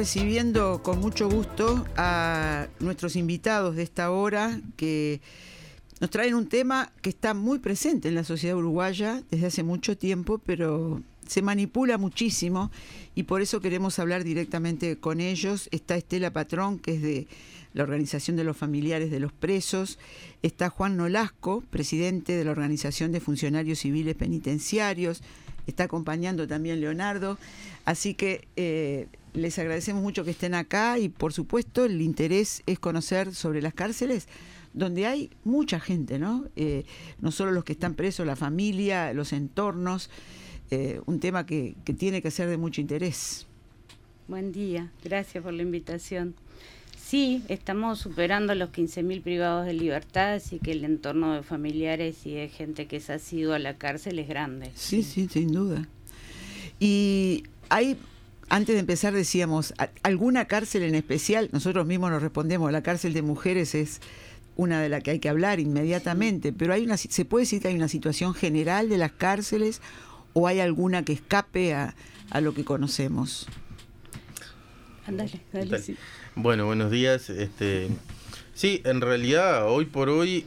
recibiendo con mucho gusto a nuestros invitados de esta hora que nos traen un tema que está muy presente en la sociedad uruguaya desde hace mucho tiempo, pero se manipula muchísimo y por eso queremos hablar directamente con ellos. Está Estela Patrón, que es de la Organización de los Familiares de los Presos. Está Juan Nolasco, presidente de la Organización de Funcionarios Civiles Penitenciarios. Está acompañando también Leonardo. Así que les agradecemos mucho que estén acá y, por supuesto, el interés es conocer sobre las cárceles donde hay mucha gente, ¿no? No solo los que están presos, la familia, los entornos. Un tema que tiene que ser de mucho interés. Buen día, gracias por la invitación. Sí, estamos superando los 15.000 privados de libertad, así que el entorno de familiares y de gente que se ha ido a la cárcel es grande. Sí, sin duda. Y hay, antes de empezar decíamos, ¿alguna cárcel en especial? Nosotros mismos nos respondemos, la cárcel de mujeres es una de las que hay que hablar inmediatamente, sí. Pero ¿se puede decir que hay una situación general de las cárceles o hay alguna que escape a lo que conocemos? Dale. Sí. Bueno, buenos días. Sí, en realidad, hoy por hoy,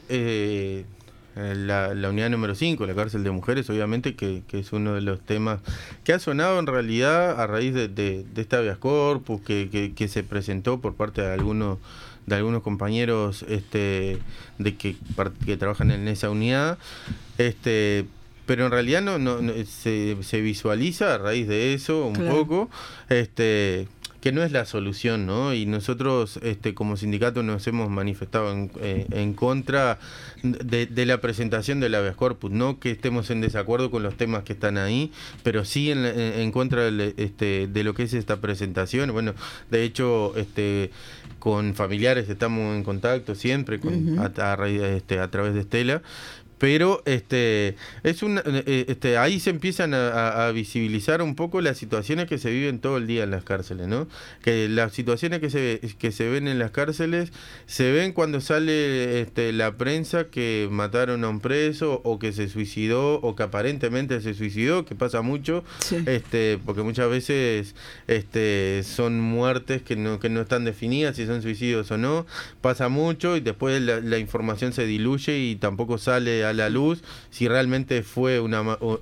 la unidad número 5, la cárcel de mujeres, obviamente que es uno de los temas que ha sonado en realidad a raíz de esta habeas corpus que se presentó por parte de algunos compañeros que trabajan en esa unidad. Pero en realidad no se visualiza a raíz de eso un claro. poco que no es la solución, ¿no? Y nosotros como sindicato nos hemos manifestado en contra de la presentación del habeas corpus, no que estemos en desacuerdo con los temas que están ahí, pero sí en contra de lo que es esta presentación. Bueno, de hecho con familiares estamos en contacto siempre a través de Estela. Pero ahí se empiezan a visibilizar un poco las situaciones que se viven todo el día en las cárceles, ¿no? Que las situaciones que se ven en las cárceles se ven cuando sale la prensa que mataron a un preso o que se suicidó o que aparentemente se suicidó, que pasa mucho, sí. Porque muchas veces son muertes que no están definidas si son suicidios o no, pasa mucho y después la información se diluye y tampoco sale a la luz si realmente fue un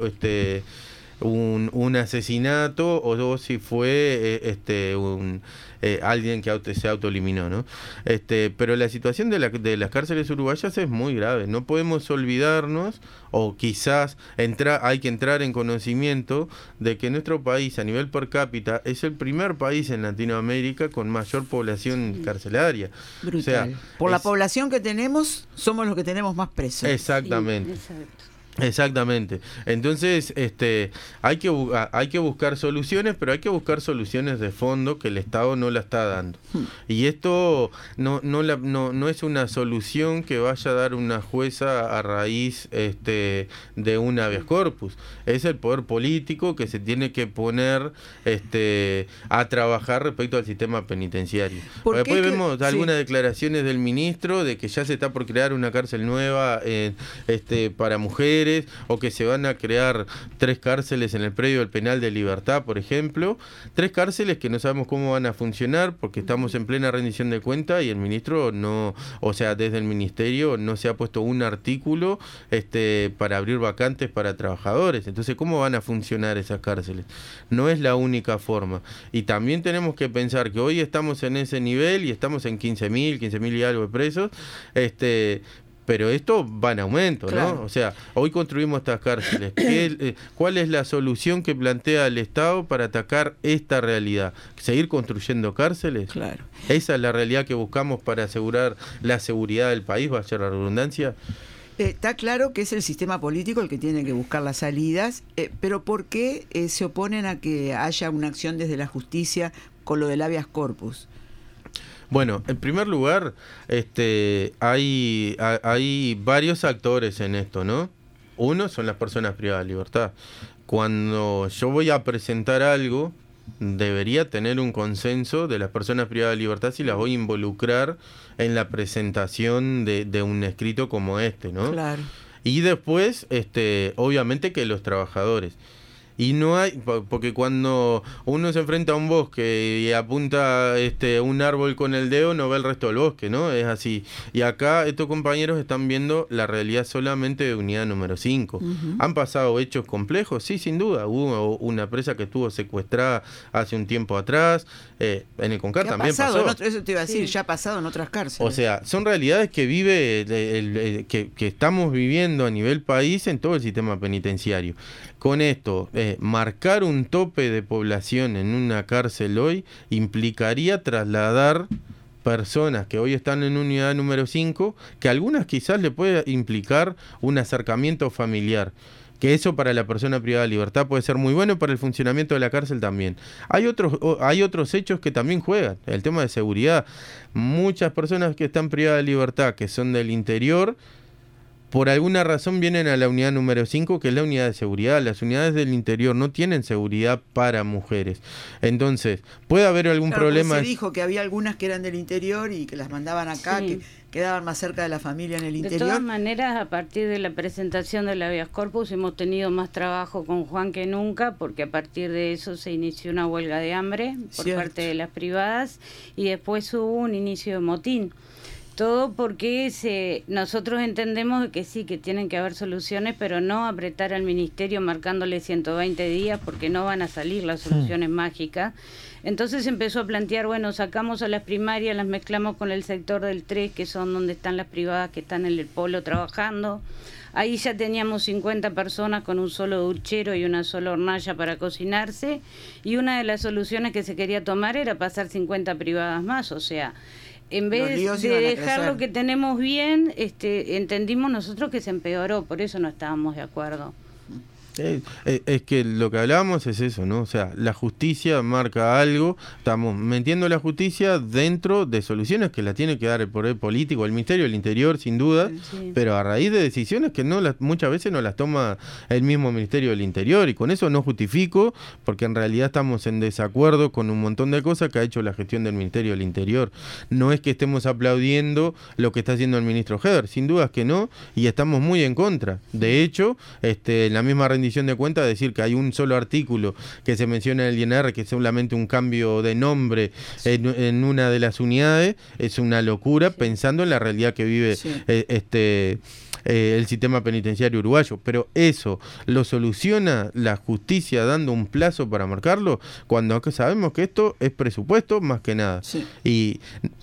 asesinato o si fue alguien que se autoeliminó, ¿no? Pero la situación de las cárceles uruguayas es muy grave. No podemos olvidarnos, o quizás hay que entrar en conocimiento de que nuestro país a nivel per cápita es el primer país en Latinoamérica con mayor población carcelaria. Brutal. O sea, por la población que tenemos, somos los que tenemos más presos. Exactamente. Sí, exacto. Exactamente. Entonces, hay que buscar soluciones, pero hay que buscar soluciones de fondo que el Estado no la está dando. Y esto no es una solución que vaya a dar una jueza a raíz de un habeas corpus. Es el poder político que se tiene que poner a trabajar respecto al sistema penitenciario. Después vemos algunas declaraciones del ministro de que ya se está por crear una cárcel nueva para mujeres, o que se van a crear 3 cárceles en el predio del Penal de Libertad, por ejemplo, 3 cárceles que no sabemos cómo van a funcionar porque estamos en plena rendición de cuentas y el ministro desde el ministerio no se ha puesto un artículo para abrir vacantes para trabajadores. Entonces, ¿cómo van a funcionar esas cárceles? No es la única forma. Y también tenemos que pensar que hoy estamos en ese nivel y estamos en 15.000 y algo de presos, pero esto va en aumento, claro. ¿no? O sea, hoy construimos estas cárceles. ¿Cuál es la solución que plantea el Estado para atacar esta realidad? ¿Seguir construyendo cárceles? Claro. ¿Esa es la realidad que buscamos para asegurar la seguridad del país, vaya la redundancia? Está claro que es el sistema político el que tiene que buscar las salidas, pero ¿por qué se oponen a que haya una acción desde la justicia con lo del habeas corpus? Bueno, en primer lugar, hay varios actores en esto, ¿no? Uno son las personas privadas de libertad. Cuando yo voy a presentar algo, debería tener un consenso de las personas privadas de libertad si las voy a involucrar en la presentación de un escrito como ¿no? Claro. Y después, obviamente que los trabajadores. Y no hay, porque cuando uno se enfrenta a un bosque y apunta un árbol con el dedo, no ve el resto del bosque, ¿no? Es así. Y acá estos compañeros están viendo la realidad solamente de unidad número 5. ¿Han pasado hechos complejos? Sí, sin duda. Hubo una presa que estuvo secuestrada hace un tiempo atrás. En el Concar también pasó. Eso te iba a decir, ya ha pasado en otras cárceles. O sea, son realidades que que estamos viviendo a nivel país en todo el sistema penitenciario. Con esto, marcar un tope de población en una cárcel hoy implicaría trasladar personas que hoy están en unidad número 5, que algunas quizás le puede implicar un acercamiento familiar. Que eso para la persona privada de libertad puede ser muy bueno y para el funcionamiento de la cárcel también. Hay otros hechos que también juegan. El tema de seguridad. Muchas personas que están privadas de libertad, que son del interior, por alguna razón vienen a la unidad número 5, que es la unidad de seguridad. Las unidades del interior no tienen seguridad para mujeres. Entonces, puede haber algún problema. Se dijo que había algunas que eran del interior y que las mandaban acá, que quedaban más cerca de la familia en el interior. De todas maneras, a partir de la presentación del habeas corpus hemos tenido más trabajo con Juan que nunca, porque a partir de eso se inició una huelga de hambre por parte de las privadas y después hubo un inicio de motín. Todo porque nosotros entendemos que sí, que tienen que haber soluciones, pero no apretar al ministerio marcándole 120 días porque no van a salir las soluciones mágicas. Entonces se empezó a plantear, bueno, sacamos a las primarias, las mezclamos con el sector del 3, que son donde están las privadas que están en el polo trabajando. Ahí ya teníamos 50 personas con un solo duchero y una sola hornalla para cocinarse, y una de las soluciones que se quería tomar era pasar 50 privadas más, o sea, en vez de dejar lo que tenemos bien, entendimos nosotros que se empeoró, por eso no estábamos de acuerdo. Es que lo que hablábamos es eso, ¿no? O sea, la justicia marca algo, estamos metiendo la justicia dentro de soluciones que la tiene que dar el poder político, el Ministerio del Interior, sin duda, pero a raíz de decisiones que muchas veces no las toma el mismo Ministerio del Interior, y con eso no justifico, porque en realidad estamos en desacuerdo con un montón de cosas que ha hecho la gestión del Ministerio del Interior. No es que estemos aplaudiendo lo que está haciendo el ministro Heder, sin duda es que no, y estamos muy en contra. De hecho, en la misma rendición de cuenta, decir que hay un solo artículo que se menciona en el INR, que es solamente un cambio de nombre en una de las unidades, es una locura, pensando en la realidad que vive el sistema penitenciario uruguayo. Pero eso lo soluciona la justicia dando un plazo para marcarlo, cuando sabemos que esto es presupuesto más que nada. Y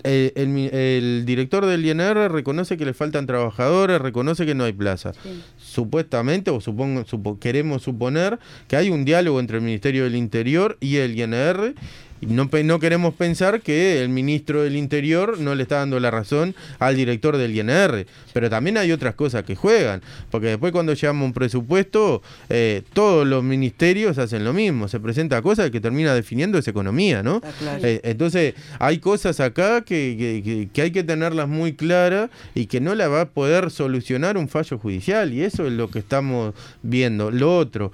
el director del INR reconoce que le faltan trabajadores, reconoce que no hay plaza. Supuestamente, o queremos suponer que hay un diálogo entre el Ministerio del Interior y el INR. No queremos pensar que el ministro del Interior no le está dando la razón al director del INR, pero también hay otras cosas que juegan, porque después cuando llevamos un presupuesto, todos los ministerios hacen lo mismo, se presenta cosas que termina definiendo esa economía, ¿no? Claro. Entonces hay cosas acá que hay que tenerlas muy claras y que no la va a poder solucionar un fallo judicial, y eso es lo que estamos viendo. Lo otro,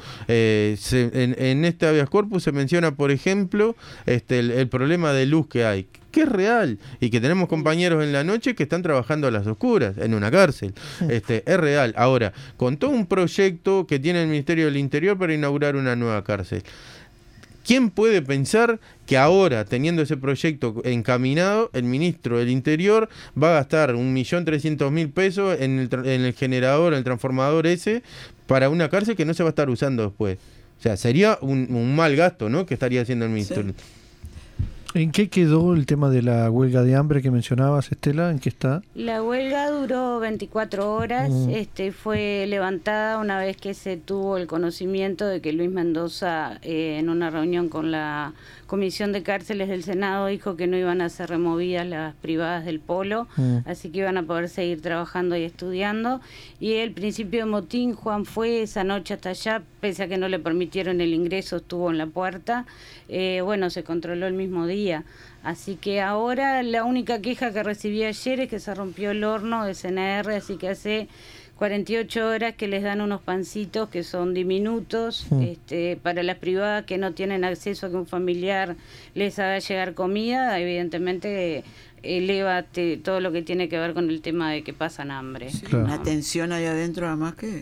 en este habeas corpus se menciona, por ejemplo, el problema de luz que hay, que es real, y que tenemos compañeros en la noche que están trabajando a las oscuras en una cárcel. Es real. Ahora, con todo un proyecto que tiene el Ministerio del Interior para inaugurar una nueva cárcel, ¿quién puede pensar que ahora, teniendo ese proyecto encaminado, el ministro del Interior va a gastar 1.300.000 pesos en el generador, el transformador ese, para una cárcel que no se va a estar usando después? O sea, sería un mal gasto, ¿no?, que estaría haciendo el ministro. Sí. ¿En qué quedó el tema de la huelga de hambre que mencionabas, Estela? ¿En qué está? La huelga duró 24 horas, fue levantada una vez que se tuvo el conocimiento de que Luis Mendoza, en una reunión con la Comisión de Cárceles del Senado, dijo que no iban a ser removidas las privadas del polo, así que iban a poder seguir trabajando y estudiando. Y el principio de motín, Juan fue esa noche hasta allá, pese a que no le permitieron el ingreso, estuvo en la puerta. Se controló el mismo día. Así que ahora la única queja que recibí ayer es que se rompió el horno de CNR, así que hace 48 horas que les dan unos pancitos que son diminutos, para las privadas que no tienen acceso a que un familiar les haga llegar comida, evidentemente eleva todo lo que tiene que ver con el tema de que pasan hambre. Sí, claro. Una tensión ahí adentro, además que...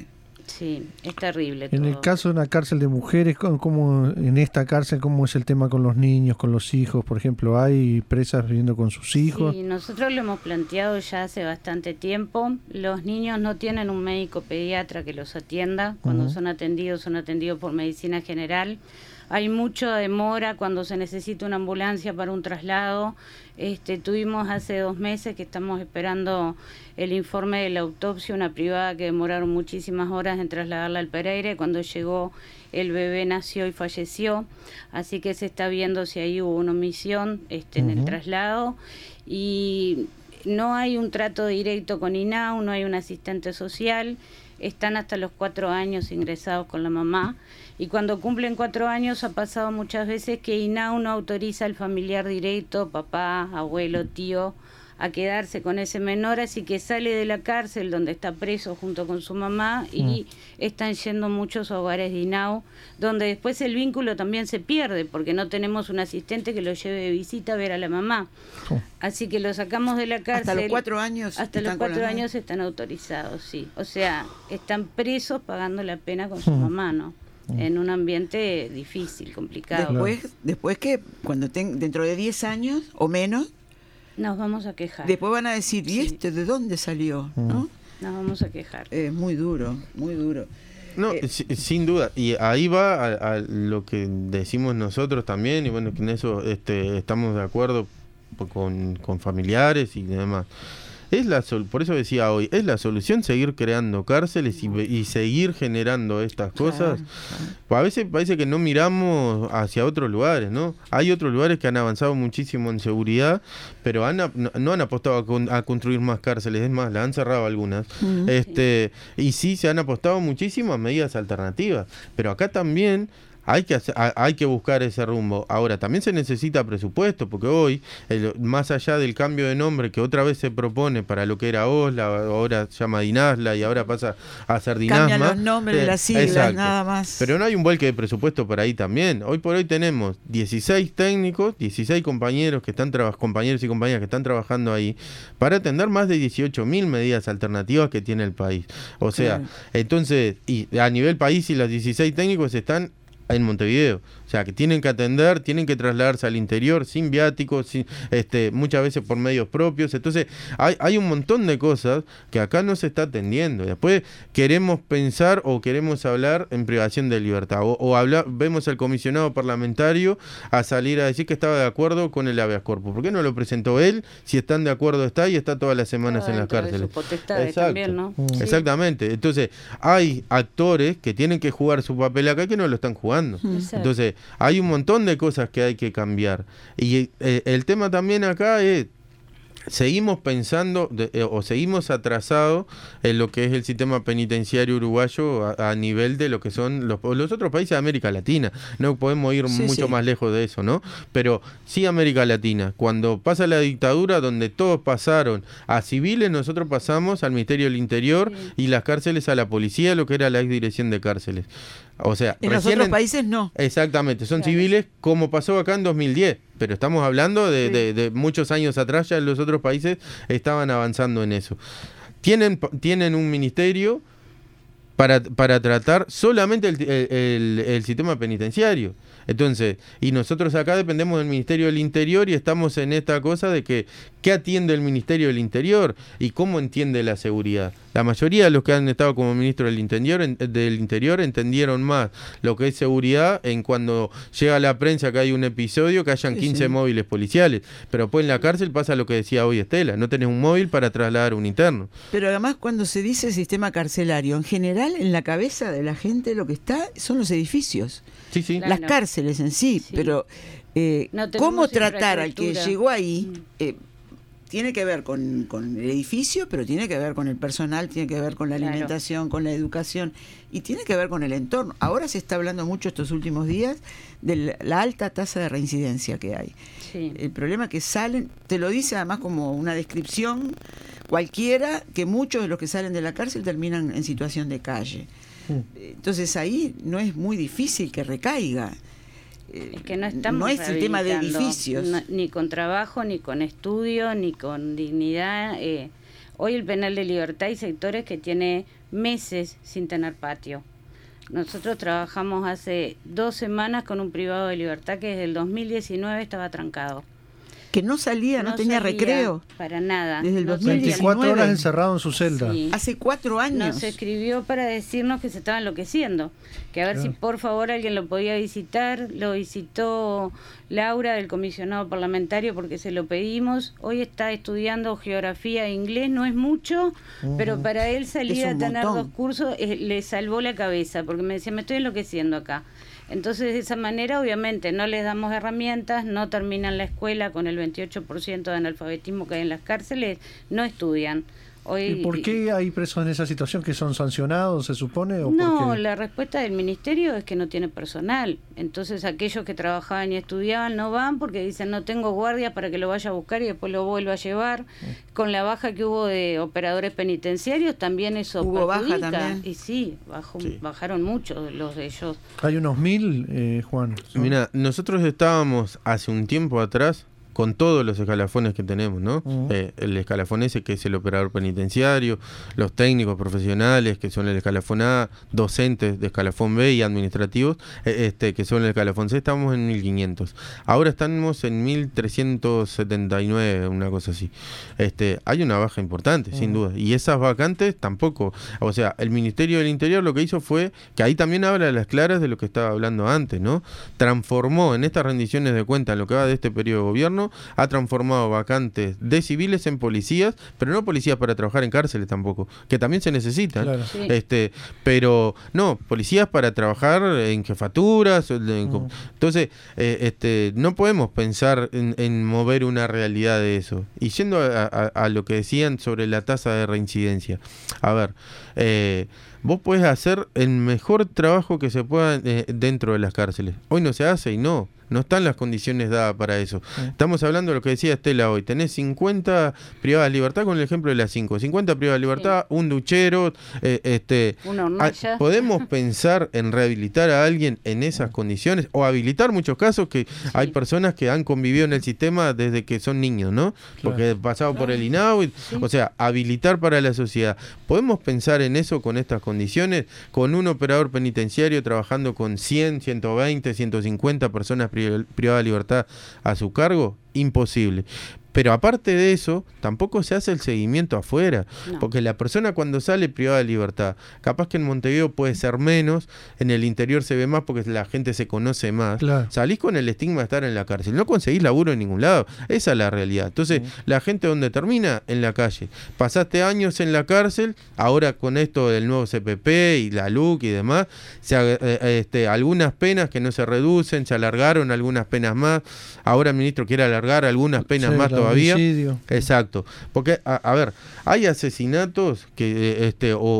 Sí, es terrible En todo. el caso de una cárcel de mujeres, ¿cómo en esta cárcel cómo es el tema con los niños, con los hijos? Por ejemplo, ¿hay presas viviendo con sus hijos? Sí, nosotros lo hemos planteado ya hace bastante tiempo. Los niños no tienen un médico pediatra que los atienda. Cuando son atendidos por medicina general. Hay mucha demora cuando se necesita una ambulancia para un traslado. Tuvimos hace 2 meses que estamos esperando el informe de la autopsia, una privada que demoraron muchísimas horas en trasladarla al Pereira. Cuando llegó, el bebé nació y falleció. Así que se está viendo si ahí hubo una omisión en el traslado. Y no hay un trato directo con INAU, no hay un asistente social. Están hasta los 4 años ingresados con la mamá. Y cuando cumplen 4 años ha pasado muchas veces que INAU no autoriza al familiar directo, papá, abuelo, tío, a quedarse con ese menor, así que sale de la cárcel donde está preso junto con su mamá y están yendo muchos a hogares de INAU, donde después el vínculo también se pierde, porque no tenemos un asistente que lo lleve de visita a ver a la mamá. Así que lo sacamos de la cárcel. Hasta los 4 años. Hasta los 4 años están autorizados, sí. O sea, están presos pagando la pena con su mamá, ¿no? En un ambiente difícil, complicado. Después que cuando dentro de 10 años o menos, nos vamos a quejar. Después van a decir, ¿y de dónde salió? ¿No? Nos vamos a quejar. Es muy duro, muy duro. No, sin duda. Y ahí va a lo que decimos nosotros también, y bueno, que en eso estamos de acuerdo con familiares y demás. Por eso decía hoy, es la solución seguir creando cárceles y seguir generando estas cosas. A veces parece que no miramos hacia otros lugares, ¿no? Hay otros lugares que han avanzado muchísimo en seguridad, pero no han apostado a construir más cárceles, es más, las han cerrado algunas. Y sí, se han apostado muchísimo a medidas alternativas, pero acá también hay que buscar ese rumbo. Ahora, también se necesita presupuesto, porque hoy, más allá del cambio de nombre que otra vez se propone para lo que era OSLA, ahora se llama DINASLA y ahora pasa a ser DINASMA. Cambian los nombres, las siglas, exacto, nada más. Pero no hay un vuelque de presupuesto por ahí también. Hoy por hoy tenemos 16 técnicos, 16 compañeros compañeros y compañeras que están trabajando ahí para atender más de 18.000 medidas alternativas que tiene el país. O sea, entonces, y a nivel país y los 16 técnicos están en Montevideo, o sea que tienen que atender, tienen que trasladarse al interior sin viáticos, muchas veces por medios propios. Entonces hay un montón de cosas que acá no se está atendiendo. Después queremos pensar o queremos hablar en privación de libertad vemos al comisionado parlamentario a salir a decir que estaba de acuerdo con el habeas corpus. ¿Por qué no lo presentó él? Si están de acuerdo está y está todas las semanas en las cárceles. También, ¿no? Exactamente. Entonces hay actores que tienen que jugar su papel acá que no lo están jugando. Entonces hay un montón de cosas que hay que cambiar. Y el tema también acá es, seguimos pensando o seguimos atrasados en lo que es el sistema penitenciario uruguayo a nivel de lo que son los otros países de América Latina. No podemos ir mucho más lejos de eso, ¿no? Pero sí América Latina. Cuando pasa la dictadura, donde todos pasaron a civiles, nosotros pasamos al Ministerio del Interior y las cárceles a la policía, lo que era la dirección de cárceles. O sea, en los otros países no. Exactamente, son civiles como pasó acá en 2010, pero estamos hablando de muchos años atrás, ya los otros países estaban avanzando en eso. Tienen un ministerio para tratar solamente el sistema penitenciario. Entonces, y nosotros acá dependemos del Ministerio del Interior y estamos en esta cosa de que ¿qué atiende el Ministerio del Interior? Y cómo entiende la seguridad. La mayoría de los que han estado como ministro del Interior entendieron más lo que es seguridad en cuando llega a la prensa que hay un episodio, que hayan 15 móviles policiales. Pero después en la cárcel pasa lo que decía hoy Estela, no tenés un móvil para trasladar un interno. Pero además cuando se dice sistema carcelario, en general en la cabeza de la gente lo que está son los edificios. Sí. Claro. Las cárceles en sí. Pero ¿cómo tratar al que llegó ahí? Tiene que ver con el edificio, pero tiene que ver con el personal, tiene que ver con la alimentación, con la educación y tiene que ver con el entorno. Ahora se está hablando mucho estos últimos días de la alta tasa de reincidencia que hay. Sí. El problema es que salen, te lo dice además como una descripción cualquiera, que muchos de los que salen de la cárcel terminan en situación de calle. Entonces ahí no es muy difícil que recaiga. Es que no estamos no es el tema de edificios. Ni con trabajo, ni con estudio, ni con dignidad. Hoy el penal de Libertad hay sectores que tiene meses sin tener patio. Nosotros trabajamos hace 2 semanas con un privado de libertad que desde el 2019 estaba trancado. Que no salía, no tenía salía recreo. Para nada. Desde el No 2019. 24 horas encerrado en su celda. Sí. Hace 4 años. Nos escribió para decirnos que se estaba enloqueciendo, que a ver si por favor alguien lo podía visitar. Lo visitó Laura del comisionado parlamentario porque se lo pedimos. Hoy está estudiando geografía e inglés, no es mucho, pero para él salir a tener montón. 2 cursos le salvó la cabeza, porque me decía, me estoy enloqueciendo acá. Entonces, de esa manera, obviamente, no les damos herramientas, no terminan la escuela con el 28% de analfabetismo que hay en las cárceles, no estudian. Hoy, ¿Y por qué hay presos en esa situación? ¿Que son sancionados, se supone? ¿O no, porque... la respuesta del ministerio es que no tiene personal. Entonces, aquellos que trabajaban y estudiaban no van porque dicen no tengo guardia para que lo vaya a buscar y después lo vuelva a llevar. Con la baja que hubo de operadores penitenciarios, también eso hubo perjudica. baja también. Y sí, bajaron mucho los de ellos. Hay unos 1000, Juan. Mira, nosotros estábamos hace un tiempo atrás con todos los escalafones que tenemos, ¿no? El escalafón ese que es el operador penitenciario, los técnicos profesionales que son el escalafón A, docentes de escalafón B y administrativos que son el escalafón C, estamos en 1500. Ahora estamos en 1379, una cosa así. Hay una baja importante, sin duda, y esas vacantes tampoco, o sea, el Ministerio del Interior lo que hizo fue, que ahí también habla a las claras de lo que estaba hablando antes, ¿no? Transformó en estas rendiciones de cuentas, en lo que va de este periodo de gobierno, ha transformado vacantes de civiles en policías, pero no policías para trabajar en cárceles tampoco, que también se necesitan. Claro. Sí. Pero no, policías para trabajar en jefaturas. Entonces, no podemos pensar en mover una realidad de eso. Y yendo a lo que decían sobre la tasa de reincidencia. A ver, vos podés hacer el mejor trabajo que se pueda dentro de las cárceles. Hoy no se hace y no están las condiciones dadas para eso. Estamos hablando de lo que decía Estela hoy. Tenés 50 privadas de libertad, con el ejemplo de las 5. 50 privadas de libertad, un duchero. Una hornalla. ¿Podemos pensar en rehabilitar a alguien en esas condiciones? O habilitar muchos casos que hay personas que han convivido en el sistema desde que son niños, ¿no? Porque pasado por el INAU. O sea, habilitar para la sociedad. ¿Podemos pensar en eso con estas condiciones? Con un operador penitenciario trabajando con 100, 120, 150 personas privada de libertad a su cargo, imposible. Pero aparte de eso, tampoco se hace el seguimiento afuera, porque la persona cuando sale privada de libertad, capaz que en Montevideo puede ser menos, en el interior se ve más porque la gente se conoce más. Claro. Salís con el estigma de estar en la cárcel, no conseguís laburo en ningún lado, esa es la realidad. Entonces, la gente ¿dónde termina? En la calle. Pasaste años en la cárcel, ahora con esto del nuevo CPP y la LUC y demás, algunas penas que no se reducen, se alargaron algunas penas más, ahora el ministro quiere alargar algunas penas más todavía. Homicidio. Exacto, porque a ver, hay asesinatos que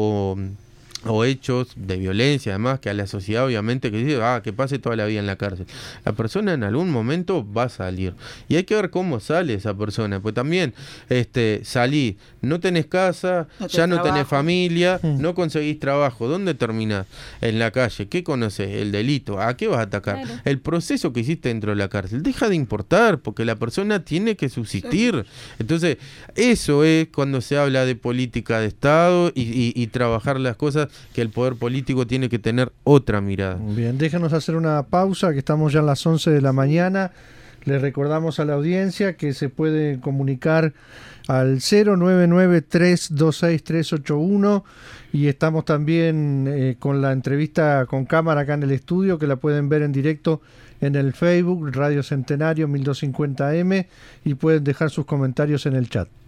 o hechos de violencia, además, que a la sociedad obviamente que dice, que pase toda la vida en la cárcel. La persona en algún momento va a salir. Y hay que ver cómo sale esa persona. Pues también, salí, no tenés casa, ya no tenés familia, no conseguís trabajo. ¿Dónde terminás? En la calle. ¿Qué conocés? El delito. ¿A qué vas a atacar? Claro. El proceso que hiciste dentro de la cárcel. Deja de importar, porque la persona tiene que subsistir. Entonces, eso es cuando se habla de política de Estado y trabajar las cosas, que el poder político tiene que tener otra mirada. Bien, déjanos hacer una pausa, que estamos ya a las 11 de la mañana. Les recordamos a la audiencia que se puede comunicar al 099-326-381 y estamos también con la entrevista con cámara acá en el estudio, que la pueden ver en directo en el Facebook, Radio Centenario 1250M, y pueden dejar sus comentarios en el chat.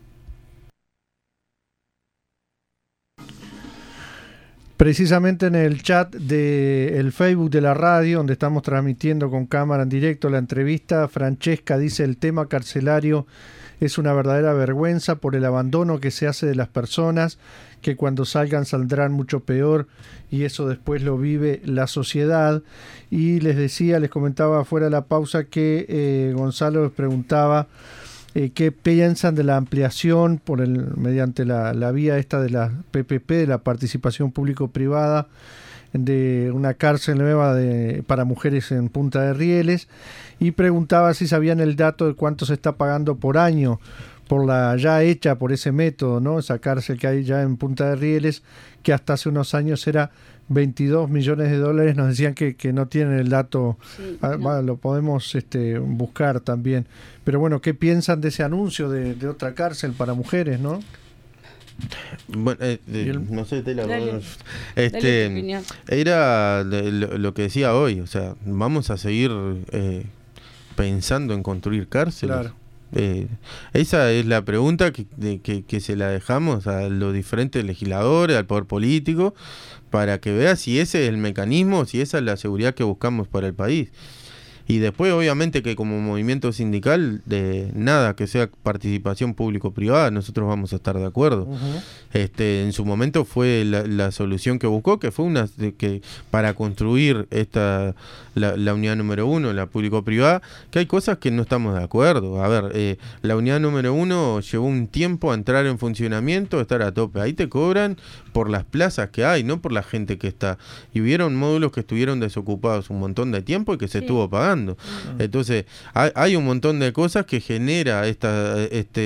Precisamente en el chat del Facebook de la radio, donde estamos transmitiendo con cámara en directo la entrevista, Francesca dice: el tema carcelario es una verdadera vergüenza por el abandono que se hace de las personas, que cuando salgan saldrán mucho peor, y eso después lo vive la sociedad. Y les comentaba fuera de la pausa que Gonzalo les preguntaba qué piensan de la ampliación mediante la vía esta de la PPP, de la participación público-privada, de una cárcel nueva para mujeres en Punta de Rieles, y preguntaba si sabían el dato de cuánto se está pagando por año por la ya hecha por ese método, ¿no? Esa cárcel que hay ya en Punta de Rieles, que hasta hace unos años era 22 millones de dólares. Nos decían que no tienen el dato. Sí, Bueno, lo podemos buscar también. Pero bueno, ¿qué piensan de ese anuncio de otra cárcel para mujeres, no? Bueno, no sé, te la Dale tu opinión. era lo que decía hoy, o sea, vamos a seguir pensando en construir cárceles. Claro. Esa es la pregunta que se la dejamos a los diferentes legisladores, al poder político, para que vea si ese es el mecanismo, si esa es la seguridad que buscamos para el país. Y después, obviamente, que como movimiento sindical, de nada que sea participación público-privada, nosotros vamos a estar de acuerdo. Uh-huh. En su momento fue la solución que buscó, que fue que para construir la unidad número 1, la público-privada, que hay cosas que no estamos de acuerdo. A ver, la unidad número 1 llevó un tiempo a entrar en funcionamiento, estar a tope. Ahí te cobran por las plazas que hay, no por la gente que está. Y hubieron módulos que estuvieron desocupados un montón de tiempo y que se estuvo pagando. Entonces, hay un montón de cosas que genera estas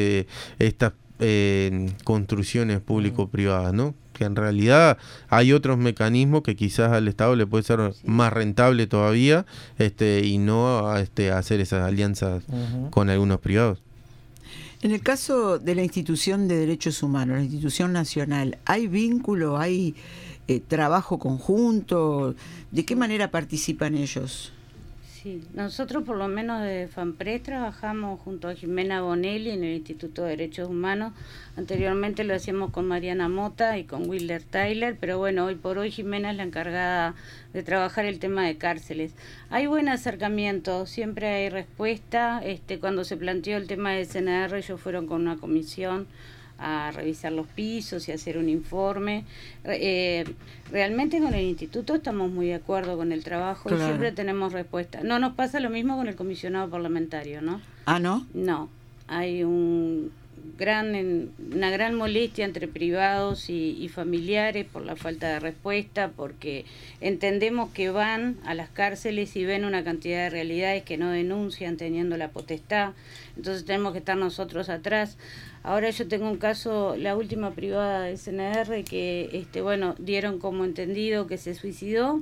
construcciones público-privadas, ¿no? Que en realidad hay otros mecanismos que quizás al Estado le puede ser más rentable todavía, y no hacer esas alianzas con algunos privados. En el caso de la institución de derechos humanos, la institución nacional, ¿hay vínculo, hay trabajo conjunto? ¿De qué manera participan ellos? Sí, nosotros por lo menos de FAMPRES trabajamos junto a Jimena Bonelli en el Instituto de Derechos Humanos. Anteriormente lo hacíamos con Mariana Mota y con Wilder Tyler, pero bueno, hoy por hoy Jimena es la encargada de trabajar el tema de cárceles. Hay buen acercamiento, siempre hay respuesta. Cuando se planteó el tema del CNR, ellos fueron con una comisión a revisar los pisos y hacer un informe. Realmente con el instituto estamos muy de acuerdo con el trabajo. Claro. Y siempre tenemos respuesta. No nos pasa lo mismo con el comisionado parlamentario, ¿no? ¿Ah, no? No, hay una gran molestia entre privados y familiares por la falta de respuesta, porque entendemos que van a las cárceles y ven una cantidad de realidades que no denuncian teniendo la potestad, entonces tenemos que estar nosotros atrás. Ahora yo tengo un caso, la última privada de CNR, que dieron como entendido que se suicidó.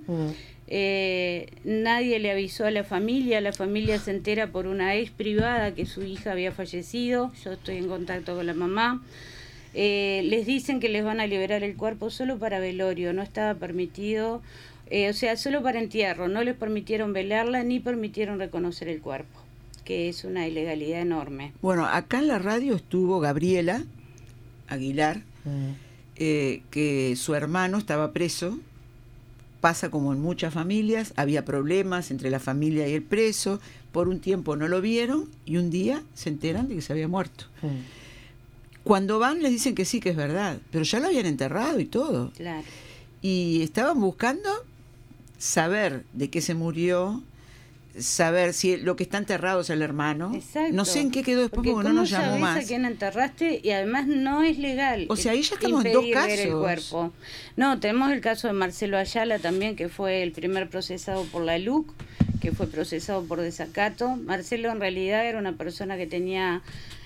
Nadie le avisó a la familia se entera por una ex privada que su hija había fallecido. Yo estoy en contacto con la mamá. Les dicen que les van a liberar el cuerpo solo para velorio, no estaba permitido, solo para entierro, no les permitieron velarla ni permitieron reconocer el cuerpo, que es una ilegalidad enorme. Bueno, acá en la radio estuvo Gabriela Aguilar, que su hermano estaba preso. Pasa como en muchas familias, había problemas entre la familia y el preso, por un tiempo no lo vieron y un día se enteran de que se había muerto. Cuando van les dicen que sí, que es verdad, pero ya lo habían enterrado y todo. Claro. Y estaban buscando saber de qué se murió, saber si lo que está enterrado es el hermano. Exacto. No sé en qué quedó después porque no nos llamó más. ¿A quién enterraste? Y además no es legal. O sea, ahí ya estamos en dos casos. El cuerpo. No, tenemos el caso de Marcelo Ayala también, que fue el primer procesado por la LUC, que fue procesado por desacato. Marcelo en realidad era una persona que tenía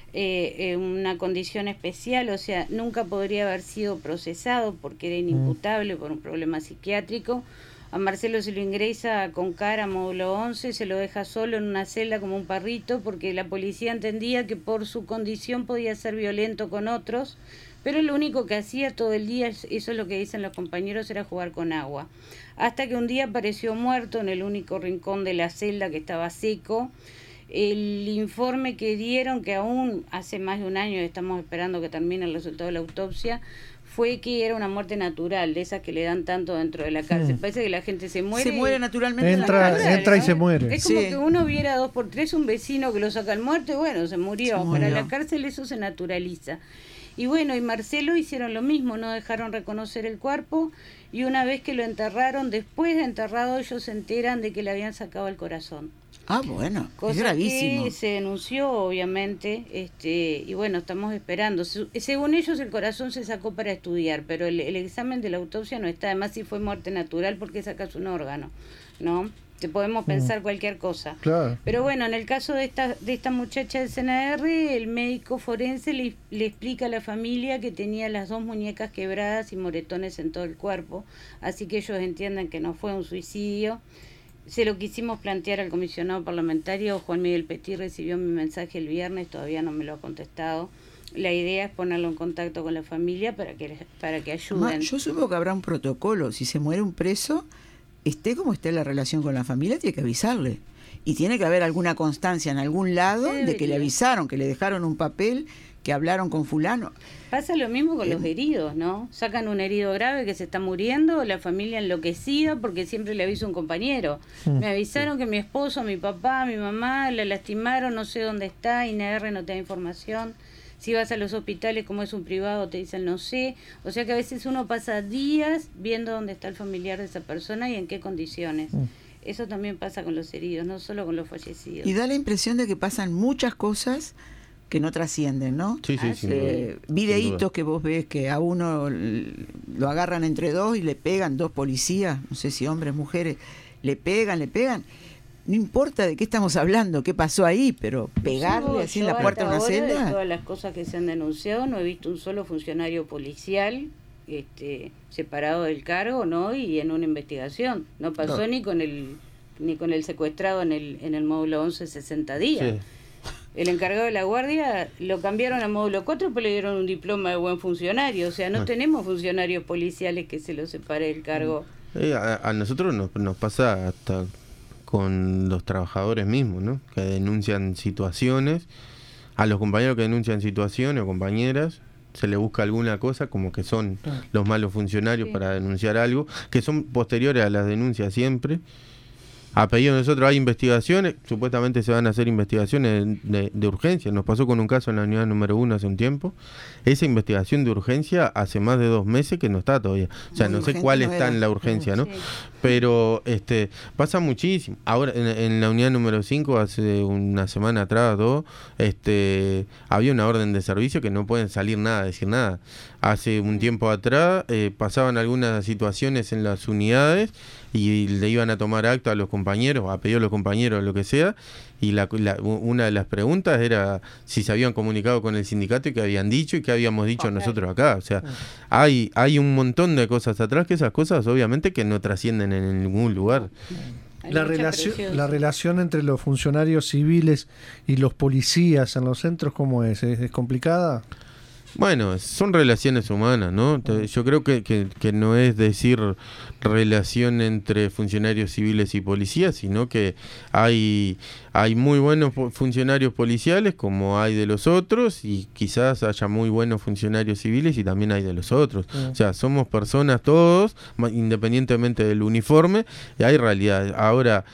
una condición especial, o sea, nunca podría haber sido procesado porque era inimputable por un problema psiquiátrico. A Marcelo se lo ingresa con cara módulo 11, se lo deja solo en una celda como un perrito porque la policía entendía que por su condición podía ser violento con otros, pero lo único que hacía todo el día, eso es lo que dicen los compañeros, era jugar con agua. Hasta que un día apareció muerto en el único rincón de la celda que estaba seco. El informe que dieron, que aún hace más de un año estamos esperando que termine el resultado de la autopsia, fue que era una muerte natural, de esas que le dan tanto dentro de la cárcel. Parece que la gente se muere. Se muere naturalmente. Entra ¿no? Y se muere. Es como que uno viera 2x3 un vecino que lo saca al muerto y bueno, se murió. Para la cárcel eso se naturaliza. Y bueno, y Marcelo hicieron lo mismo, no dejaron reconocer el cuerpo y una vez que lo enterraron, después de enterrado ellos se enteran de que le habían sacado el corazón. Ah, bueno, Cosa es gravísimo. que se denunció, obviamente, y bueno, estamos esperando. Según ellos, el corazón se sacó para estudiar, pero el examen de la autopsia no está. Además, si fue muerte natural, ¿por qué sacas un órgano? ¿No? Te podemos pensar cualquier cosa. Claro. Pero bueno, en el caso de esta muchacha del CNR, el médico forense le explica a la familia que tenía las 2 muñecas quebradas y moretones en todo el cuerpo, así que ellos entienden que no fue un suicidio. Se lo quisimos plantear al comisionado parlamentario, Juan Miguel Petit recibió mi mensaje el viernes, todavía no me lo ha contestado. La idea es ponerlo en contacto con la familia para que ayuden. Yo supongo que habrá un protocolo, si se muere un preso, esté como esté la relación con la familia, tiene que avisarle. Y tiene que haber alguna constancia en algún lado de que le avisaron, que le dejaron un papel, que hablaron con fulano. Pasa lo mismo con los heridos, ¿no? Sacan un herido grave que se está muriendo, la familia enloquecida porque siempre le avisa un compañero. Me avisaron que mi esposo, mi papá, mi mamá la lastimaron, no sé dónde está, INR no te da información. Si vas a los hospitales, como es un privado, te dicen no sé. O sea que a veces uno pasa días viendo dónde está el familiar de esa persona y en qué condiciones. Eso también pasa con los heridos, no solo con los fallecidos. Y da la impresión de que pasan muchas cosas que no trascienden, ¿no? Sí, sí, sin duda. Videitos que vos ves que a uno lo agarran entre 2 y le pegan 2 policías, no sé si hombres, mujeres, le pegan. No importa de qué estamos hablando, qué pasó ahí, pero pegarle así en la puerta de una celda. De todas las cosas que se han denunciado, no he visto un solo funcionario policial separado del cargo, ¿no? Y en una investigación. No pasó ni con el secuestrado en el módulo 11 60 días. Sí. El encargado de la guardia lo cambiaron a módulo 4, pero le dieron un diploma de buen funcionario. O sea, no tenemos funcionarios policiales que se los separe del cargo. A nosotros nos pasa hasta con los trabajadores mismos, ¿no? Que denuncian situaciones. A los compañeros que denuncian situaciones o compañeras se le busca alguna cosa como que son los malos funcionarios para denunciar algo, que son posteriores a las denuncias siempre. A pedido de nosotros hay investigaciones, supuestamente se van a hacer investigaciones de urgencia. Nos pasó con un caso en la unidad número 1 hace un tiempo. Esa investigación de urgencia hace más de 2 meses que no está todavía. O sea, no sé cuál está en la urgencia, ¿no? Sí. Pero pasa muchísimo. Ahora, en la unidad número 5, hace una semana atrás, 2, había una orden de servicio que no pueden salir nada, decir nada. Hace un tiempo atrás pasaban algunas situaciones en las unidades y le iban a tomar acta a los compañeros, a pedido a los compañeros, lo que sea, y una de las preguntas era si se habían comunicado con el sindicato y qué habían dicho y qué habíamos dicho nosotros acá. O sea, hay un montón de cosas atrás, que esas cosas obviamente que no trascienden en ningún lugar. La relación entre los funcionarios civiles y los policías en los centros, ¿cómo es? ¿Es complicada? Bueno, son relaciones humanas, ¿no? Yo creo que no es decir relación entre funcionarios civiles y policías, sino que hay muy buenos funcionarios policiales como hay de los otros, y quizás haya muy buenos funcionarios civiles y también hay de los otros. O sea, somos personas todos, independientemente del uniforme, y hay realidad. Ahora,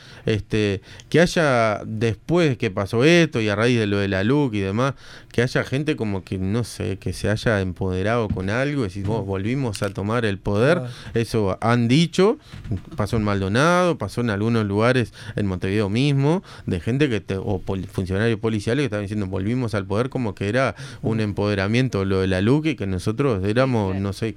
que haya, después que pasó esto y a raíz de lo de la LUC y demás, que haya gente como que, no sé, que se haya empoderado con algo, y decir, volvimos a tomar el poder, eso han dicho, pasó en Maldonado, pasó en algunos lugares en Montevideo mismo, de gente funcionarios policiales que estaban diciendo volvimos al poder, como que era un empoderamiento lo de la LUC y que nosotros éramos no sé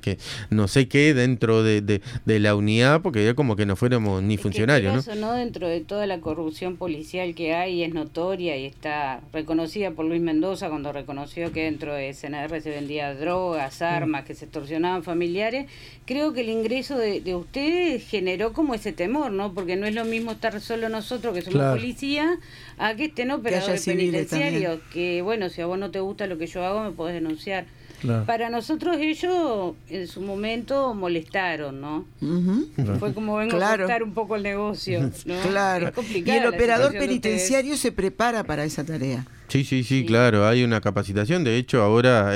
qué dentro de la unidad, porque ya como que no fuéramos ni funcionarios, ¿no? Dentro de toda la corrupción policial que hay, es notoria y está reconocida por Luis Mendoza cuando reconoció que dentro de CNR se vendía drogas, armas, que se extorsionaban familiares. Creo que el ingreso de ustedes generó como ese temor, ¿no? Porque no es lo mismo estar solo nosotros que somos policía a que estén operadores penitenciarios, que bueno, si a vos no te gusta lo que yo hago me podés denunciar. Para nosotros ellos en su momento molestaron, ¿no? Fue como vengo a cortar un poco el negocio, ¿no? Claro. Y el operador penitenciario se prepara para esa tarea. Sí, claro, hay una capacitación. De hecho, ahora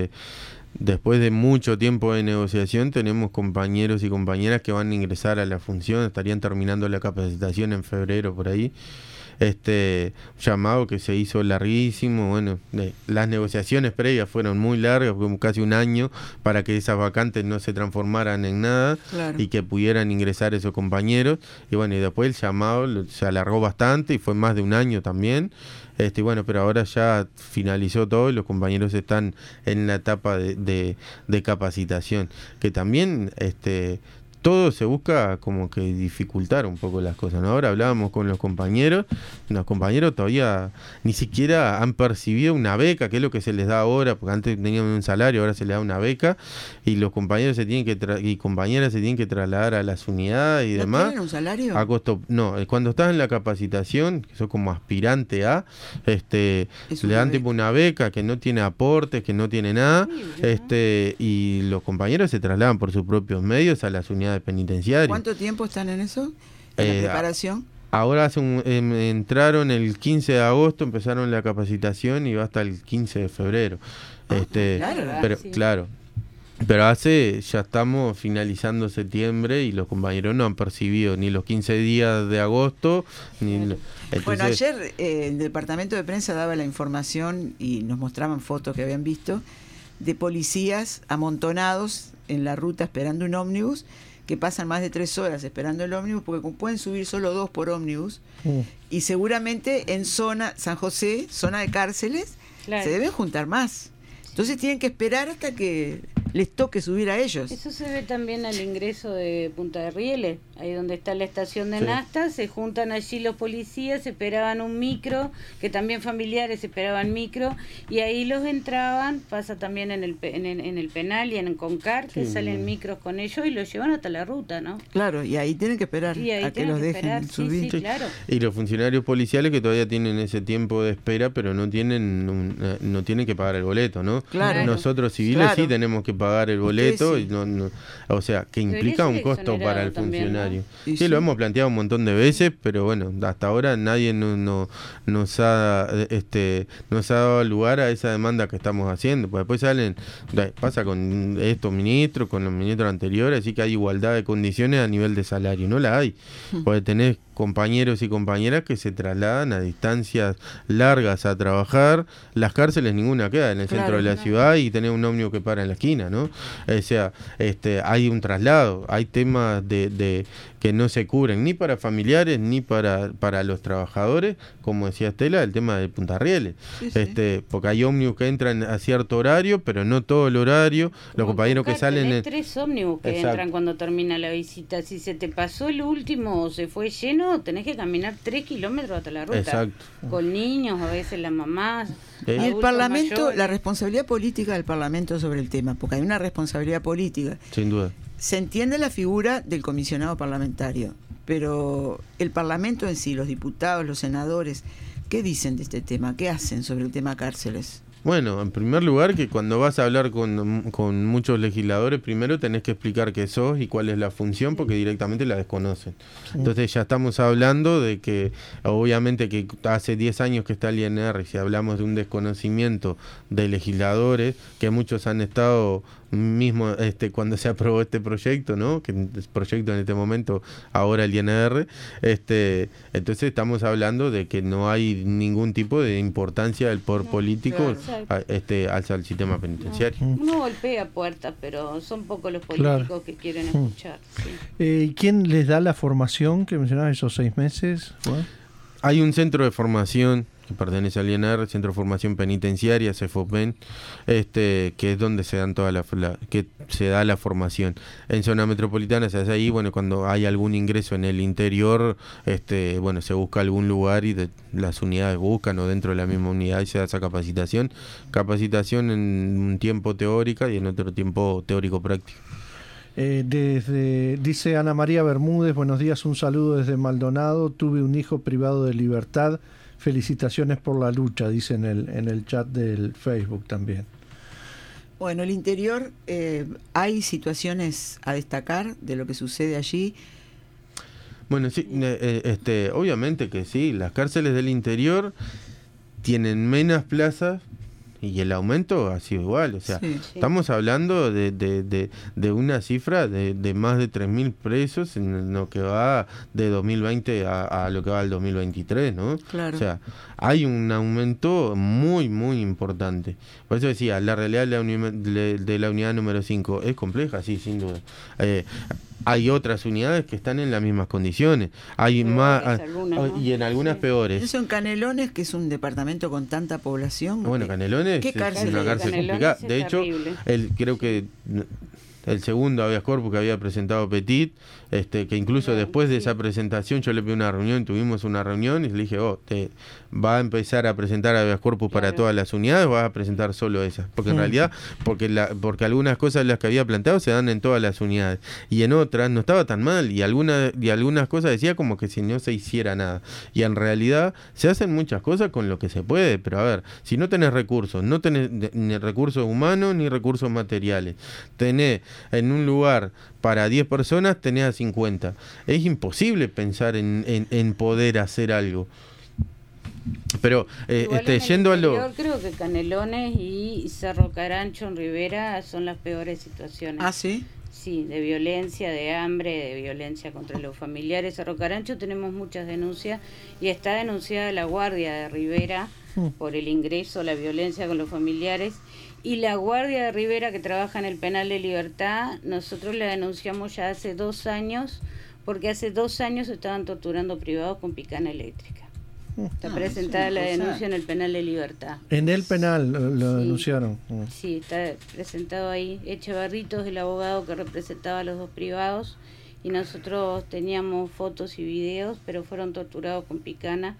después de mucho tiempo de negociación, tenemos compañeros y compañeras que van a ingresar a la función, estarían terminando la capacitación en febrero por ahí. llamado que se hizo larguísimo. Bueno, las negociaciones previas fueron muy largas, como casi un año, para que esas vacantes no se transformaran en nada, claro, y que pudieran ingresar esos compañeros. Y bueno, y después el llamado se alargó bastante y fue más de un año también. Bueno, pero ahora ya finalizó todo y los compañeros están en la etapa de capacitación, que también todo se busca como que dificultar un poco las cosas, ¿no? Ahora hablábamos con los compañeros todavía ni siquiera han percibido una beca, que es lo que se les da ahora, porque antes tenían un salario, ahora se les da una beca, y los compañeros y compañeras se tienen que trasladar a las unidades y demás. ¿Tienen un salario? A costo, no, cuando estás en la capacitación, que sos como aspirante a, le dan tipo una beca que no tiene aportes, que no tiene nada, y los compañeros se trasladan por sus propios medios a las unidades penitenciarias. ¿Cuánto tiempo están en eso? ¿En la preparación? Ahora entraron el 15 de agosto, empezaron la capacitación y va hasta el 15 de febrero. Claro. Pero ya estamos finalizando septiembre y los compañeros no han percibido ni los 15 días de agosto, ni... Entonces, bueno, ayer el departamento de prensa daba la información y nos mostraban fotos que habían visto de policías amontonados en la ruta esperando un ómnibus, que pasan más de 3 horas esperando el ómnibus, porque pueden subir solo 2 por ómnibus, y seguramente en zona San José, zona de cárceles, claro, se deben juntar más. Entonces tienen que esperar hasta que les toque subir a ellos. Eso se ve también al ingreso de Punta de Rieles, ahí donde está la estación de Nasta, se juntan allí los policías, esperaban un micro, que también familiares esperaban micro, y ahí los entraban, pasa también en el penal y en Concar, que salen micros con ellos y los llevan hasta la ruta, ¿no? Claro, y ahí tienen que esperar a que los dejen subir. Sí, claro. Y los funcionarios policiales que todavía tienen ese tiempo de espera, pero no tienen que pagar el boleto, ¿no? Claro. Nosotros civiles sí tenemos que pagar el boleto, y o sea, que implica un costo para el funcionario. ¿No? Sí, lo hemos planteado un montón de veces, pero bueno, hasta ahora nadie nos ha dado lugar a esa demanda que estamos haciendo, porque después pasa con estos ministros, con los ministros anteriores, así que hay igualdad de condiciones a nivel de salario, no la hay, porque tenés compañeros y compañeras que se trasladan a distancias largas a trabajar. Las cárceles ninguna queda en el centro de la ciudad y tenés un ómnibus que para en la esquina, ¿no? O sea, hay un traslado, hay temas de que no se cubren ni para familiares ni para los trabajadores, como decía Estela, el tema de Punta Rieles. Porque hay ómnibus que entran a cierto horario, pero no todo el horario. Los compañeros que salen... 3 ómnibus que entran cuando termina la visita. Si se te pasó el último o se fue lleno, tenés que caminar 3 kilómetros hasta la ruta. Exacto. Con niños, a veces las mamás. Y el Parlamento, la responsabilidad política del Parlamento sobre el tema, porque hay una responsabilidad política. Sin duda. Se entiende la figura del comisionado parlamentario, pero el Parlamento en sí, los diputados, los senadores, ¿qué dicen de este tema? ¿Qué hacen sobre el tema cárceles? Bueno, en primer lugar, que cuando vas a hablar con muchos legisladores, primero tenés que explicar qué sos y cuál es la función, porque directamente la desconocen. Entonces ya estamos hablando de que, obviamente que hace 10 años que está el INR, y si hablamos de un desconocimiento de legisladores, que muchos han estado mismo cuando se aprobó este proyecto, ¿no? Que es proyecto en este momento, ahora el INR, entonces estamos hablando de que no hay ningún tipo de importancia del poder político al sistema penitenciario. Uno golpea puertas, pero son pocos los políticos que quieren escuchar. ¿Quién les da la formación que mencionabas, esos 6 meses? Hay un centro de formación que pertenece al INR, Centro de Formación Penitenciaria, CEFOPEN, que es donde se dan que se da la formación. En zona metropolitana se hace ahí, bueno, cuando hay algún ingreso en el interior, bueno, se busca algún lugar y las unidades buscan, o dentro de la misma unidad, y se da esa capacitación en un tiempo teórica y en otro tiempo teórico práctico. Dice Ana María Bermúdez, buenos días, un saludo desde Maldonado, tuve un hijo privado de libertad, felicitaciones por la lucha, dice en el chat del Facebook también. Bueno, el interior, hay situaciones a destacar de lo que sucede allí. Bueno, sí, obviamente que sí, las cárceles del interior tienen menos plazas y el aumento ha sido igual. O sea, Sí. estamos hablando de una cifra de más de 3.000 presos en lo que va de 2020 a lo que va al 2023, ¿no? Claro. O sea, hay un aumento muy, muy importante. Por eso decía, la realidad de la unidad número 5 es compleja, sí, sin duda. Hay otras unidades que están en las mismas condiciones. Hay Peores más algunas, ¿no? y en algunas Sí. peores. Eso en Canelones, que es un departamento con tanta población. Bueno, Canelones ¿Qué es cárcel? una cárcel Canelones complicada. es De hecho, terrible. creo que el segundo habeas corpus que había presentado Petit, que incluso Claro, después de sí. esa presentación yo le pedí una reunión, tuvimos una reunión y le dije, te va a empezar a presentar habeas corpus para Claro. todas las unidades, o vas a presentar solo esas, porque en realidad, porque algunas cosas las que había planteado se dan en todas las unidades, y en otras no estaba tan mal, y algunas cosas decía como que si no se hiciera nada, y en realidad se hacen muchas cosas con lo que se puede, pero a ver, si no tenés recursos, no tenés ni recursos humanos ni recursos materiales, tenés en un lugar para 10 personas, tenés a 50. Es imposible pensar en poder hacer algo. Pero Igual en el yendo a lo... interior, creo que Canelones y Cerro Carancho en Rivera son las peores situaciones. Ah, sí. Sí, de violencia, de hambre, de violencia contra los familiares. Cerro Carancho tenemos muchas denuncias y está denunciada la Guardia de Rivera por el ingreso, la violencia con los familiares. Y la Guardia de Rivera, que trabaja en el Penal de Libertad, nosotros la denunciamos ya hace 2 años, porque hace 2 años estaban torturando privados con picana eléctrica. Está presentada es una la cosa- denuncia en el Penal de Libertad. En el penal lo Sí. denunciaron. Sí, está presentado ahí. Echevarritos, el abogado que representaba a los 2 privados, y nosotros teníamos fotos y videos, pero fueron torturados con picana.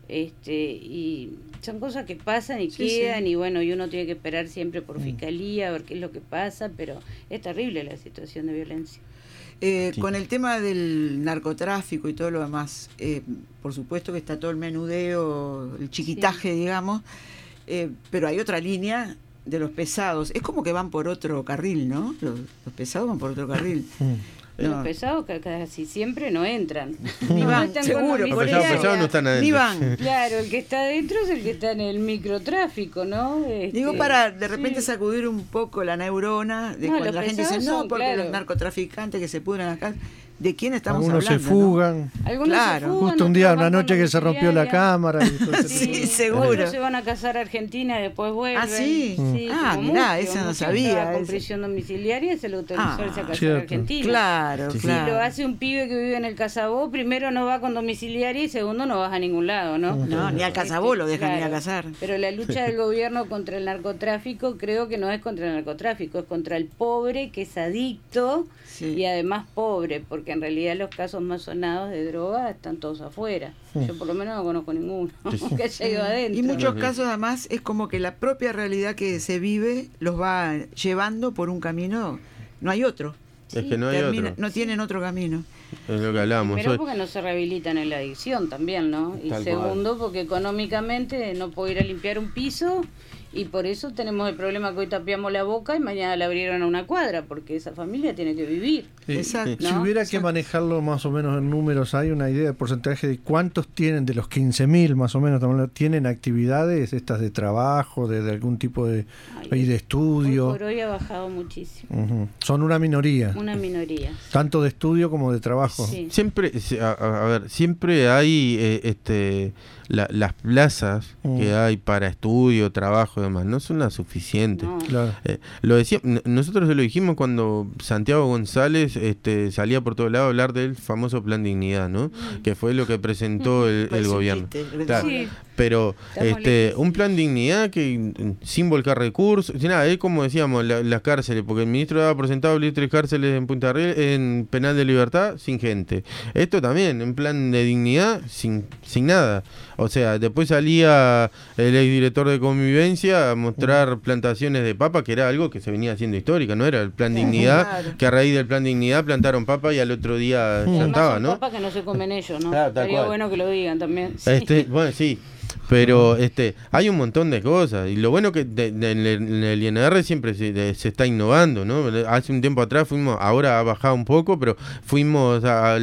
Y son cosas que pasan y Sí, quedan, sí. y bueno, y uno tiene que esperar siempre por fiscalía a ver qué es lo que pasa, pero es terrible la situación de violencia. Sí. Con el tema del narcotráfico y todo lo demás, por supuesto que está todo el menudeo, el chiquitaje, digamos, pero hay otra línea de los pesados. Es como que van por otro carril, ¿no? Los pesados van por otro carril. Los No. pesados que casi siempre no entran. Ni No van, están seguro, con Los por pesados, eso. pesados no están Ni adentro. van. Claro, el que está adentro es el que está en el microtráfico, ¿no? Digo, para de repente sí. sacudir un poco la neurona de No, cuando los la gente dice, pesados no, son, porque claro. los narcotraficantes que se pudran acá. ¿De quién estamos Algunos hablando? se fugan. Algunos Claro. se fugan, Justo un otros día, van una con noche que se rompió la domiciliaria. cámara. Y todo ese Sí, tipo. seguro. Otros se van a casar a Argentina y después vuelven. Ah, ¿sí? como mirá, mucho, esa no mucho sabía, estaba con esa. prisión domiciliaria y se lo autorizó Ah, irse a casar cierto. a Argentina. Claro, Sí, sí. Si lo claro. hace un pibe que vive en el Casabó, primero no va con domiciliaria y segundo no vas a ningún lado, ¿no? No, ni al Casabó lo dejan ir a casar. Pero la lucha del gobierno contra el narcotráfico creo que no es contra el narcotráfico, es contra el pobre que es adicto Sí. y además pobre, porque en realidad los casos más sonados de droga están todos afuera. Yo por lo menos no conozco ninguno que haya ido adentro. Y muchos Ujú. casos además es como que la propia realidad que se vive los va llevando por un camino, no hay otro. Es que no hay Termina- otro. no tienen otro camino. Es lo que hablábamos Primero hoy. porque no se rehabilitan en la adicción también, ¿no? Y Tal segundo porque económicamente no puedo ir a limpiar un piso y por eso tenemos el problema que hoy tapiamos la boca y mañana la abrieron a una cuadra porque esa familia tiene que vivir. Exacto. Si ¿no? hubiera que manejarlo más o menos en números, ¿hay una idea de porcentaje de cuántos tienen, de los 15.000 más o menos, tienen actividades estas de trabajo, de algún tipo de, Ay, y de Hoy estudio? por hoy ha bajado muchísimo. Ujú. Son una minoría, Una minoría. tanto de estudio como de trabajo. Sí. Siempre, a ver, siempre hay las plazas que hay para estudio, trabajo y demás, no son las suficientes. No. Claro. Lo decía, nosotros se lo dijimos cuando Santiago González salía por todo lado a hablar del famoso plan dignidad, ¿no? Que fue lo que presentó el Parece un gobierno. chiste, Claro. Sí. Pero Estamos un lejísimos. plan dignidad que sin volcar recursos, sin nada, es como decíamos, las cárceles, porque el ministro daba por sentado abrir 3 cárceles en Punta Riel, en Penal de Libertad, sin gente. Esto también, un plan de dignidad sin nada. O sea, después salía el exdirector de convivencia a mostrar plantaciones de papa, que era algo que se venía haciendo histórica, no era el plan dignidad, claro. que a raíz del plan dignidad plantaron papa y al otro día Además plantaba, son ¿no? papas que no se comen ellos, ¿no? Claro, tal Estaría cual. bueno que lo digan también. Sí. Bueno, sí, Pero hay un montón de cosas. Y lo bueno que en el INR siempre se está innovando, ¿no? Hace un tiempo atrás ahora ha bajado un poco, pero fuimos a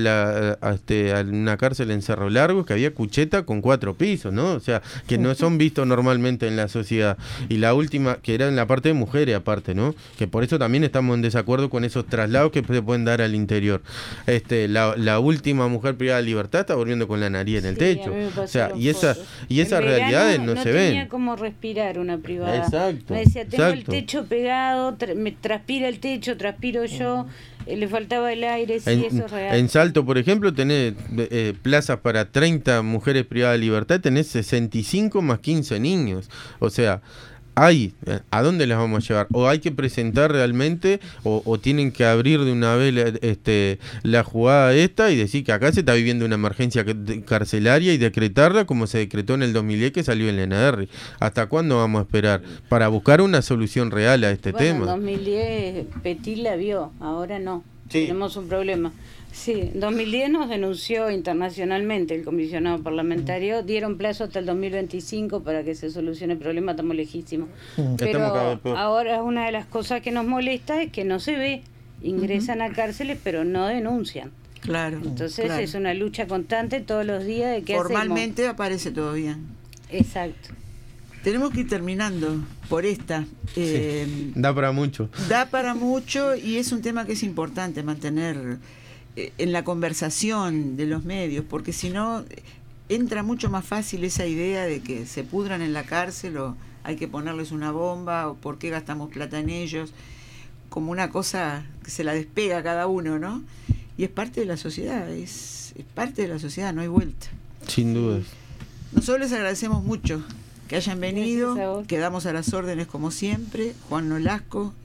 una cárcel en Cerro Largo que había cucheta con 4 pisos, ¿no? O sea, que no son vistos normalmente en la sociedad. Y la última, que era en la parte de mujeres aparte, ¿no? Que por eso también estamos en desacuerdo con esos traslados que se pueden dar al interior. La última mujer privada de libertad está volviendo con la nariz en el techo. O sea, y esas realidades no se ven. No tenía como respirar una privada. Exacto. Me decía, tengo el techo pegado, me transpira el techo, transpiro yo, le faltaba el aire, sí, eso es real. En Salto, por ejemplo, tenés plazas para 30 mujeres privadas de libertad, tenés 65 más 15 niños. O sea, ¿a dónde las vamos a llevar? O hay que presentar realmente, o tienen que abrir de una vez la jugada esta y decir que acá se está viviendo una emergencia carcelaria y decretarla como se decretó en el 2010 que salió el NR. ¿Hasta cuándo vamos a esperar para buscar una solución real a este tema? En 2010 Petit la vio, ahora no. Sí. Tenemos un problema. Sí, en 2010 nos denunció internacionalmente el comisionado parlamentario, dieron plazo hasta el 2025 para que se solucione el problema, estamos lejísimos. Pero ahora una de las cosas que nos molesta es que no se ve, ingresan a cárceles pero no denuncian. Claro. Entonces es una lucha constante todos los días de qué formalmente hacemos. Aparece todo bien. Exacto. Tenemos que ir terminando por esta. Da para mucho. Da para mucho y es un tema que es importante mantener en la conversación de los medios, porque si no entra mucho más fácil esa idea de que se pudran en la cárcel o hay que ponerles una bomba o por qué gastamos plata en ellos, como una cosa que se la despega a cada uno, ¿no? Y es parte de la sociedad, es parte de la sociedad, no hay vuelta. Sin dudas. Nosotros les agradecemos mucho que hayan venido, quedamos a las órdenes como siempre, Juan Nolasco,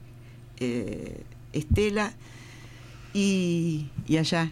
Estela y allá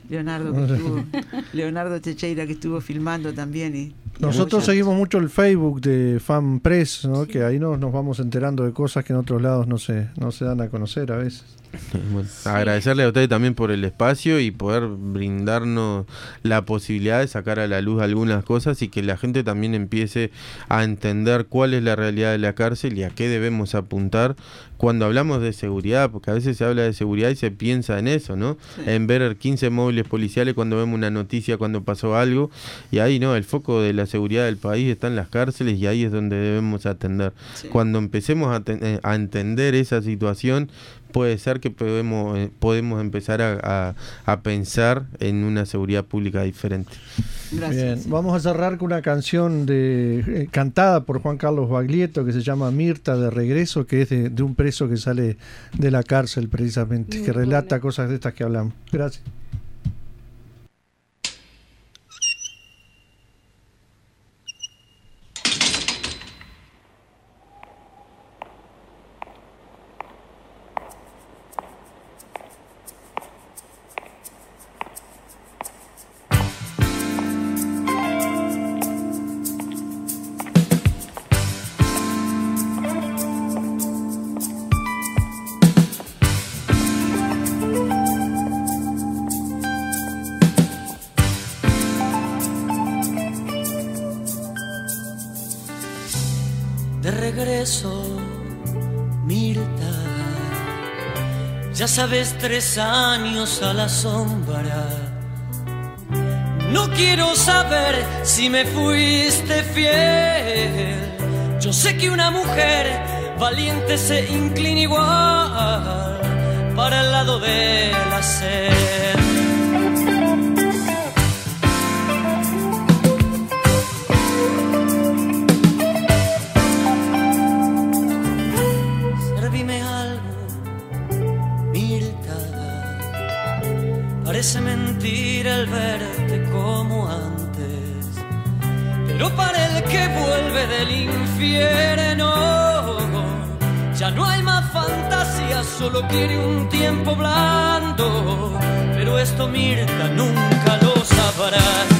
Leonardo Teixeira que estuvo filmando también. Nosotros seguimos mucho el Facebook de FanPress, ¿no? Sí. Que ahí nos vamos enterando de cosas que en otros lados no se dan a conocer a veces. Bueno, agradecerle a ustedes también por el espacio y poder brindarnos la posibilidad de sacar a la luz algunas cosas y que la gente también empiece a entender cuál es la realidad de la cárcel y a qué debemos apuntar cuando hablamos de seguridad, porque a veces se habla de seguridad y se piensa en eso, ¿no? Sí. En ver 15 móviles policiales cuando vemos una noticia, cuando pasó algo, y ahí no, el foco de la seguridad del país está en las cárceles y ahí es donde debemos atender. Sí. Cuando empecemos a entender esa situación, puede ser que podemos empezar a pensar en una seguridad pública diferente. Gracias. Bien, vamos a cerrar con una canción cantada por Juan Carlos Baglietto que se llama Mirta de regreso, que es de un preso que sale de la cárcel precisamente, que relata cosas de estas que hablamos. Gracias. Mirta, ya sabes, 3 años a la sombra. No quiero saber si me fuiste fiel. Yo sé que una mujer valiente se inclina igual para el lado de la sed. Parece mentira el verte como antes, pero para el que vuelve del infierno ya no hay más fantasía, solo quiere un tiempo blando. Pero esto Mirta nunca lo sabrá.